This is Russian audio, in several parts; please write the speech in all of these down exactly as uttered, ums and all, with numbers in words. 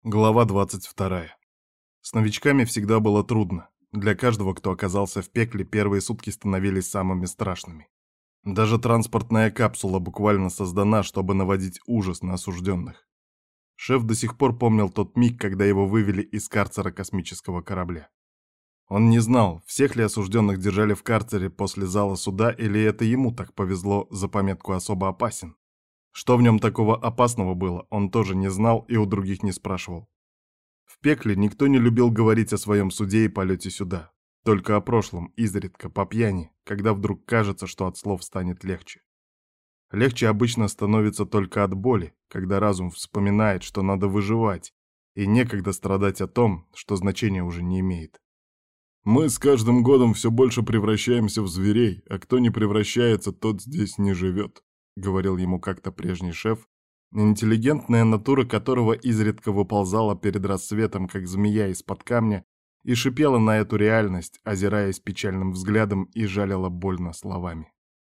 Глава двадцать вторая. С новичками всегда было трудно. Для каждого, кто оказался в пекле, первые сутки становились самыми страшными. Даже транспортная капсула буквально создана, чтобы наводить ужас на осужденных. Шеф до сих пор помнил тот миг, когда его вывели из карцера космического корабля. Он не знал, всех ли осужденных держали в карцере после зала суда, или это ему так повезло за пометку «особо опасен». Что в нем такого опасного было, он тоже не знал и у других не спрашивал. В пекле никто не любил говорить о своем суде и полете сюда. Только о прошлом, изредка, по пьяни, когда вдруг кажется, что от слов станет легче. Легче обычно становится только от боли, когда разум вспоминает, что надо выживать, и некогда страдать о том, что значения уже не имеет. «Мы с каждым годом все больше превращаемся в зверей, а кто не превращается, тот здесь не живет», — говорил ему как-то прежний шеф, интеллигентная натура которого изредка выползала перед рассветом, как змея из-под камня, и шипела на эту реальность, озираясь печальным взглядом и жалила больно словами.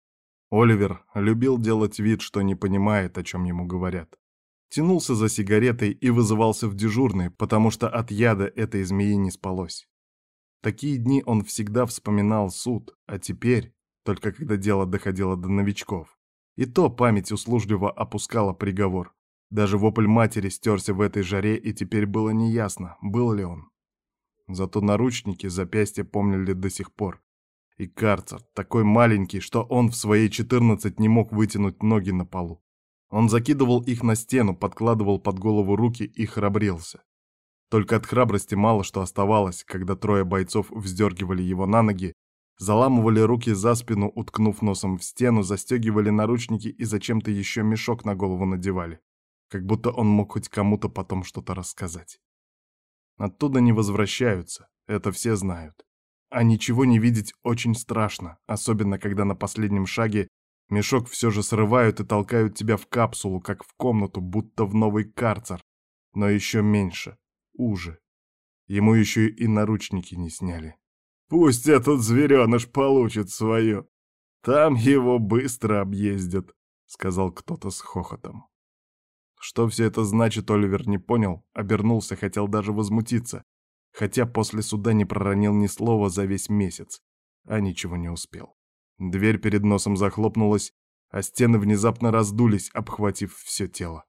Оливер любил делать вид, что не понимает, о чем ему говорят. Тянулся за сигаретой и вызывался в дежурный, потому что от яда этой змеи не спалось. Такие дни он всегда вспоминал суд, а теперь, только когда дело доходило до новичков, и то память услужливо опускала приговор. Даже вопль матери стерся в этой жаре, и теперь было неясно, был ли он. Зато наручники запястья помнили до сих пор. И карцер, такой маленький, что он в свои четырнадцать не мог вытянуть ноги на полу. Он закидывал их на стену, подкладывал под голову руки и храбрился. Только от храбрости мало что оставалось, когда трое бойцов вздергивали его на ноги, заламывали руки за спину, уткнув носом в стену, застегивали наручники и зачем-то еще мешок на голову надевали, как будто он мог хоть кому-то потом что-то рассказать. Оттуда не возвращаются, это все знают. А ничего не видеть очень страшно, особенно когда на последнем шаге мешок все же срывают и толкают тебя в капсулу, как в комнату, будто в новый карцер, но еще меньше, уже. Ему еще и наручники не сняли. «Пусть этот звереныш получит свое. Там его быстро объездят», — сказал кто-то с хохотом. Что все это значит, Оливер не понял, обернулся, хотел даже возмутиться, хотя после суда не проронил ни слова за весь месяц, а ничего не успел. Дверь перед носом захлопнулась, а стены внезапно раздулись, обхватив все тело.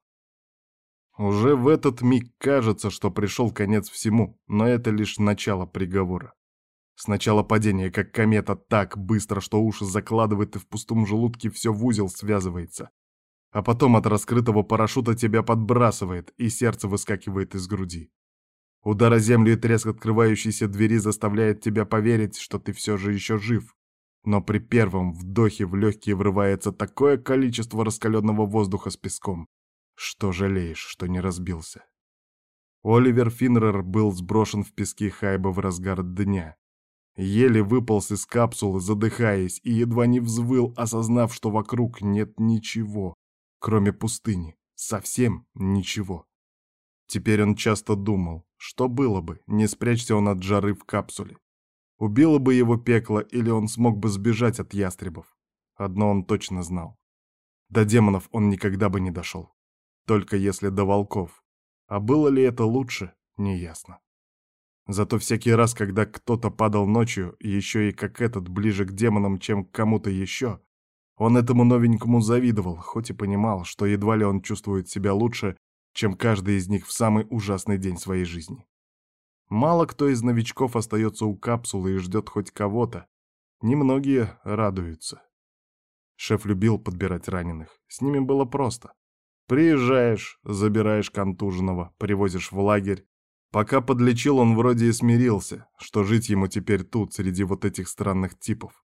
Уже в этот миг кажется, что пришел конец всему, но это лишь начало приговора. Сначала падение, как комета, так быстро, что уши закладывает и в пустом желудке все в узел связывается. А потом от раскрытого парашюта тебя подбрасывает, и сердце выскакивает из груди. Удар о землю и треск открывающейся двери заставляет тебя поверить, что ты все же еще жив. Но при первом вдохе в легкие врывается такое количество раскаленного воздуха с песком, что жалеешь, что не разбился. Оливер Финнер был сброшен в пески Хайба в разгар дня. Еле выполз из капсулы, задыхаясь, и едва не взвыл, осознав, что вокруг нет ничего, кроме пустыни, совсем ничего. Теперь он часто думал, что было бы, не спрячься он от жары в капсуле. Убило бы его пекло, или он смог бы сбежать от ястребов. Одно он точно знал. До демонов он никогда бы не дошел. Только если до волков. А было ли это лучше, неясно. Зато всякий раз, когда кто-то падал ночью, еще и как этот, ближе к демонам, чем к кому-то еще, он этому новенькому завидовал, хоть и понимал, что едва ли он чувствует себя лучше, чем каждый из них в самый ужасный день своей жизни. Мало кто из новичков остается у капсулы и ждет хоть кого-то. Немногие радуются. Шеф любил подбирать раненых. С ними было просто. Приезжаешь, забираешь контуженного, привозишь в лагерь. Пока подлечил, он вроде и смирился, что жить ему теперь тут, среди вот этих странных типов.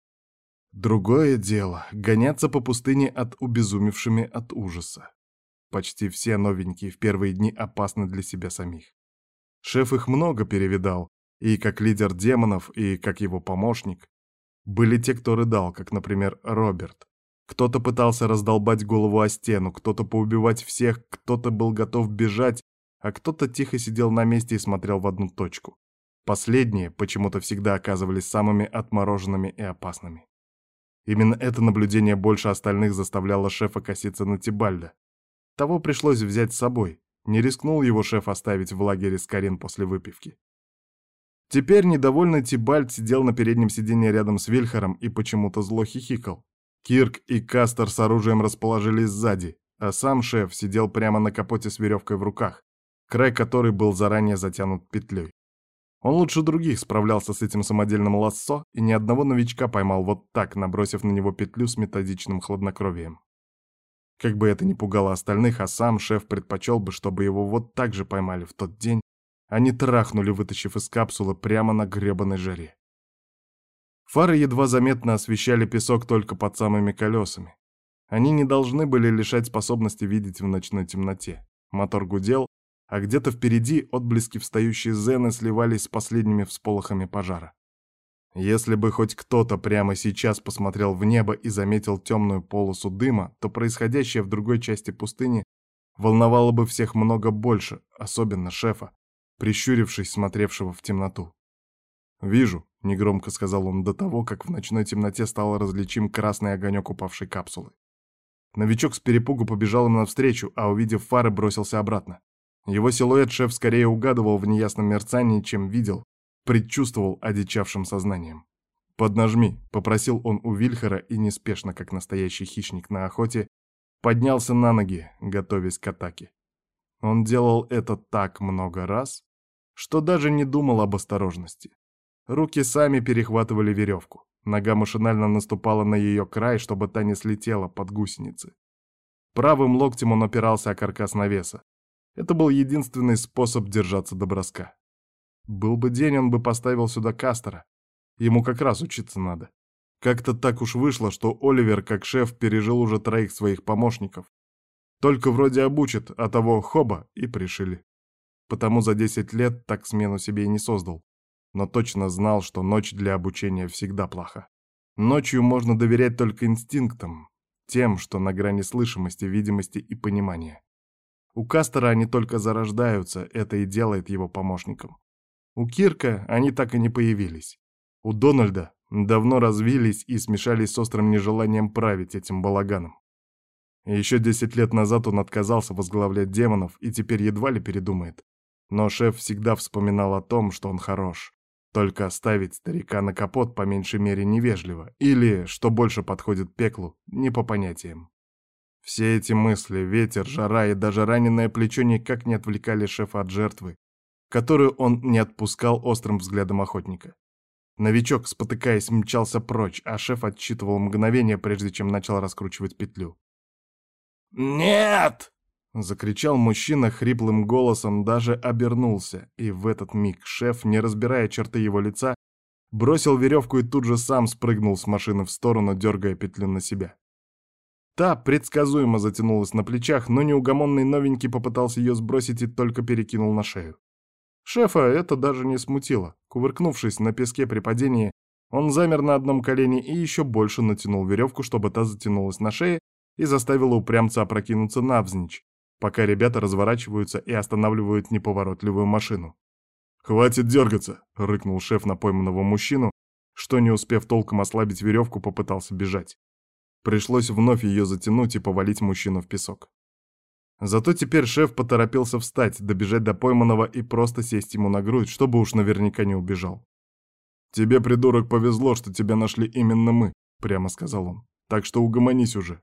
Другое дело — гоняться по пустыне от обезумевшими от ужаса. Почти все новенькие в первые дни опасны для себя самих. Шеф их много перевидал, и как лидер демонов, и как его помощник. Были те, кто рыдал, как, например, Роберт. Кто-то пытался раздолбать голову о стену, кто-то поубивать всех, кто-то был готов бежать, а кто-то тихо сидел на месте и смотрел в одну точку. Последние почему-то всегда оказывались самыми отмороженными и опасными. Именно это наблюдение больше остальных заставляло шефа коситься на Тибальда. Того пришлось взять с собой. Не рискнул его шеф оставить в лагере с Карин после выпивки. Теперь недовольный Тибальд сидел на переднем сиденье рядом с Вильхаром и почему-то зло хихикал. Кирк и Кастер с оружием расположились сзади, а сам шеф сидел прямо на капоте с веревкой в руках, край которой был заранее затянут петлей. Он лучше других справлялся с этим самодельным лассо и ни одного новичка поймал вот так, набросив на него петлю с методичным хладнокровием. Как бы это ни пугало остальных, а сам шеф предпочел бы, чтобы его вот так же поймали в тот день, а не трахнули, вытащив из капсулы прямо на гребаной жаре. Фары едва заметно освещали песок только под самыми колесами. Они не должны были лишать способности видеть в ночной темноте. Мотор гудел, а где-то впереди отблески встающей Зены сливались с последними всполохами пожара. Если бы хоть кто-то прямо сейчас посмотрел в небо и заметил темную полосу дыма, то происходящее в другой части пустыни волновало бы всех много больше, особенно шефа, прищурившись, смотревшего в темноту. «Вижу», — негромко сказал он до того, как в ночной темноте стал различим красный огонек упавшей капсулы. Новичок с перепугу побежал им навстречу, а увидев фары, бросился обратно. Его силуэт шеф скорее угадывал в неясном мерцании, чем видел, предчувствовал одичавшим сознанием. «Поднажми», — попросил он у Вильхара и неспешно, как настоящий хищник на охоте, поднялся на ноги, готовясь к атаке. Он делал это так много раз, что даже не думал об осторожности. Руки сами перехватывали веревку. Нога машинально наступала на ее край, чтобы та не слетела под гусеницы. Правым локтем он опирался о каркас навеса. Это был единственный способ держаться до броска. Был бы день, он бы поставил сюда Кастера. Ему как раз учиться надо. Как-то так уж вышло, что Оливер, как шеф, пережил уже троих своих помощников. Только вроде обучит, а того хоба и пришили. Потому за десять лет так смену себе и не создал. Но точно знал, что ночь для обучения всегда плоха. Ночью можно доверять только инстинктам, тем, что на грани слышимости, видимости и понимания. У Кастера они только зарождаются, это и делает его помощником. У Кирка они так и не появились. У Дональда давно развились и смешались с острым нежеланием править этим балаганом. И еще десять лет назад он отказался возглавлять демонов и теперь едва ли передумает. Но шеф всегда вспоминал о том, что он хорош. Только оставить старика на капот по меньшей мере невежливо. Или, что больше подходит пеклу, не по понятиям. Все эти мысли, ветер, жара и даже раненое плечо никак не отвлекали шефа от жертвы, которую он не отпускал острым взглядом охотника. Новичок, спотыкаясь, мчался прочь, а шеф отсчитывал мгновение, прежде чем начал раскручивать петлю. «Нет!» — закричал мужчина хриплым голосом, даже обернулся, и в этот миг шеф, не разбирая черты его лица, бросил веревку и тут же сам спрыгнул с машины в сторону, дергая петлю на себя. Та предсказуемо затянулась на плечах, но неугомонный новенький попытался ее сбросить и только перекинул на шею. Шефа это даже не смутило. Кувыркнувшись на песке при падении, он замер на одном колене и еще больше натянул веревку, чтобы та затянулась на шее и заставила упрямца опрокинуться навзничь, пока ребята разворачиваются и останавливают неповоротливую машину. «Хватит дергаться!» — рыкнул шеф на пойманного мужчину, что, не успев толком ослабить веревку, попытался бежать. Пришлось вновь ее затянуть и повалить мужчину в песок. Зато теперь шеф поторопился встать, добежать до пойманного и просто сесть ему на грудь, чтобы уж наверняка не убежал. «Тебе, придурок, повезло, что тебя нашли именно мы», — прямо сказал он. «Так что угомонись уже».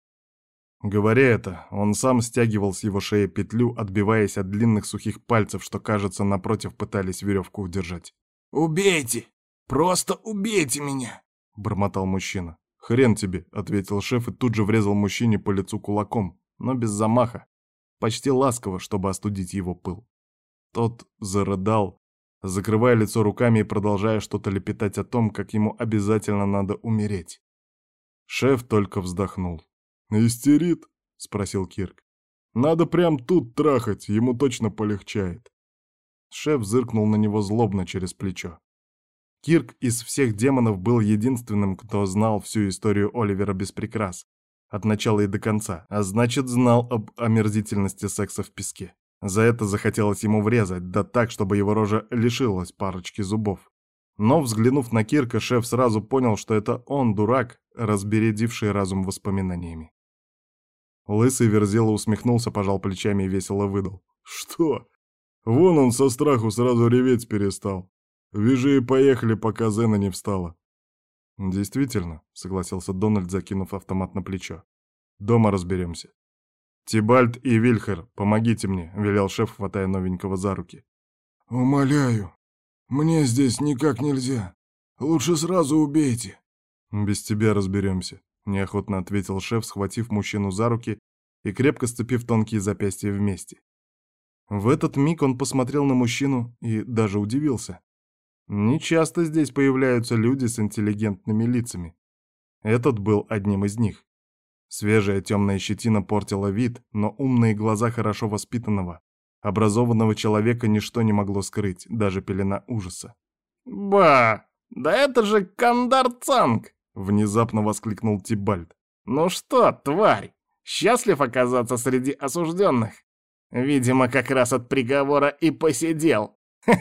Говоря это, он сам стягивал с его шеи петлю, отбиваясь от длинных сухих пальцев, что, кажется, напротив пытались веревку удержать. «Убейте! Просто убейте меня!» — бормотал мужчина. «Хрен тебе», — ответил шеф и тут же врезал мужчине по лицу кулаком, но без замаха, почти ласково, чтобы остудить его пыл. Тот зарыдал, закрывая лицо руками и продолжая что-то лепетать о том, как ему обязательно надо умереть. Шеф только вздохнул. «Истерит?» — спросил Кирк. «Надо прям тут трахать, ему точно полегчает». Шеф зыркнул на него злобно через плечо. Кирк из всех демонов был единственным, кто знал всю историю Оливера без прикрас, от начала и до конца, а значит, знал об омерзительности секса в песке. За это захотелось ему врезать, да так, чтобы его рожа лишилась парочки зубов. Но, взглянув на Кирка, шеф сразу понял, что это он, дурак, разбередивший разум воспоминаниями. Лысый Верзила усмехнулся, пожал плечами и весело выдал. Что? Вон он со страху сразу реветь перестал. Вижу и поехали, пока Зена не встала. Действительно, согласился Дональд, закинув автомат на плечо. Дома разберемся. Тибальт и Вильхер, помогите мне, велел шеф, хватая новенького за руки. Умоляю, мне здесь никак нельзя. Лучше сразу убейте. Без тебя разберемся, неохотно ответил шеф, схватив мужчину за руки и крепко сцепив тонкие запястья вместе. В этот миг он посмотрел на мужчину и даже удивился. Нечасто здесь появляются люди с интеллигентными лицами. Этот был одним из них. Свежая темная щетина портила вид, но умные глаза хорошо воспитанного, образованного человека ничто не могло скрыть, даже пелена ужаса. «Ба! Да это же Кандар Цанг!» — внезапно воскликнул Тибальт. «Ну что, тварь, счастлив оказаться среди осужденных? Видимо, как раз от приговора и посидел».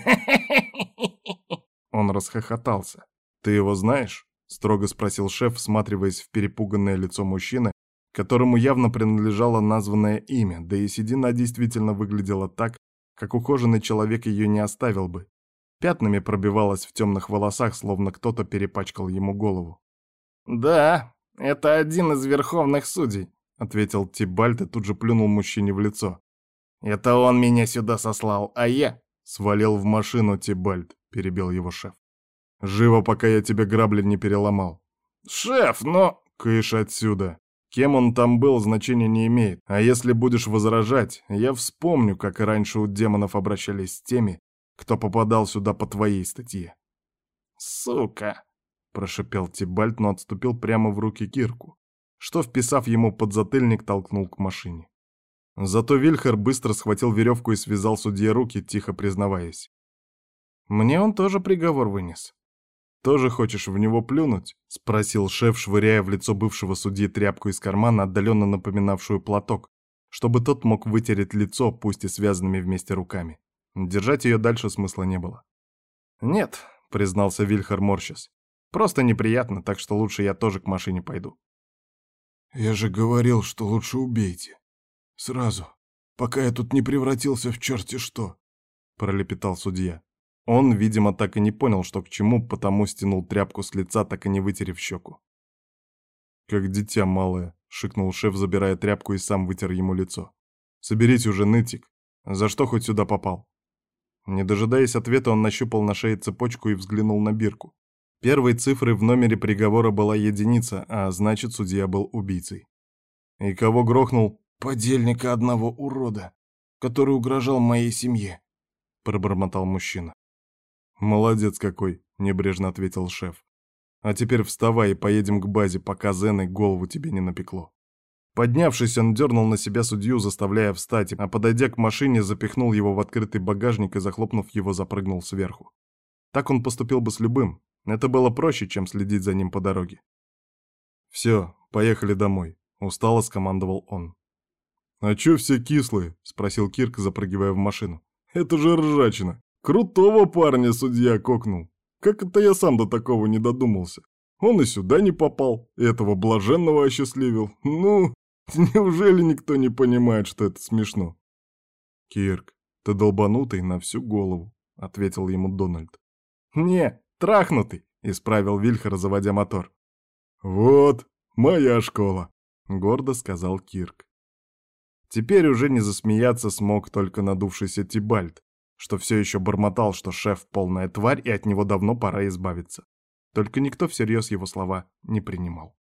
Он расхохотался. «Ты его знаешь?» — строго спросил шеф, всматриваясь в перепуганное лицо мужчины, которому явно принадлежало названное имя, да и седина действительно выглядела так, как ухоженный человек ее не оставил бы. Пятнами пробивалась в темных волосах, словно кто-то перепачкал ему голову. «Да, это один из верховных судей», — ответил Тибальт и тут же плюнул мужчине в лицо. «Это он меня сюда сослал, а я...» «Свалил в машину, Тибальт», — перебил его шеф. «Живо, пока я тебе грабли не переломал». «Шеф, но...» «Кыш отсюда. Кем он там был, значения не имеет. А если будешь возражать, я вспомню, как и раньше у демонов обращались с теми, кто попадал сюда по твоей статье». «Сука!» — прошипел Тибальт, но отступил прямо в руки Кирку, что, вписав ему подзатыльник, толкнул к машине. Зато Вильхер быстро схватил веревку и связал судье руки, тихо признаваясь. «Мне он тоже приговор вынес». «Тоже хочешь в него плюнуть?» — спросил шеф, швыряя в лицо бывшего судьи тряпку из кармана, отдаленно напоминавшую платок, чтобы тот мог вытереть лицо, пусть и связанными вместе руками. Держать ее дальше смысла не было. «Нет», — признался Вильхер, морщась. «Просто неприятно, так что лучше я тоже к машине пойду». «Я же говорил, что лучше убейте. Сразу, пока я тут не превратился в черти что», — пролепетал судья. Он, видимо, так и не понял, что к чему, потому стянул тряпку с лица, так и не вытерев щеку. «Как дитя малое», — шикнул шеф, забирая тряпку, и сам вытер ему лицо. «Соберись уже, нытик. За что хоть сюда попал?» Не дожидаясь ответа, он нащупал на шее цепочку и взглянул на бирку. Первой цифрой в номере приговора была единица, а значит, судья был убийцей. «И кого грохнул?» «Подельника одного урода, который угрожал моей семье», — пробормотал мужчина. «Молодец какой», — небрежно ответил шеф. «А теперь вставай и поедем к базе, пока Зеной голову тебе не напекло». Поднявшись, он дернул на себя судью, заставляя встать, а подойдя к машине, запихнул его в открытый багажник и, захлопнув его, запрыгнул сверху. Так он поступил бы с любым. Это было проще, чем следить за ним по дороге. «Все, поехали домой», — устало скомандовал он. «А чё все кислые?» — спросил Кирк, запрыгивая в машину. «Это же ржачина. Крутого парня судья кокнул. Как это я сам до такого не додумался? Он и сюда не попал, и этого блаженного осчастливил. Ну, неужели никто не понимает, что это смешно?» «Кирк, ты долбанутый на всю голову», — ответил ему Дональд. «Не, трахнутый», — исправил Вильхер, заводя мотор. «Вот, моя школа», — гордо сказал Кирк. Теперь уже не засмеяться смог только надувшийся Тибальт, что все еще бормотал, что шеф полная тварь и от него давно пора избавиться. Только никто всерьез его слова не принимал.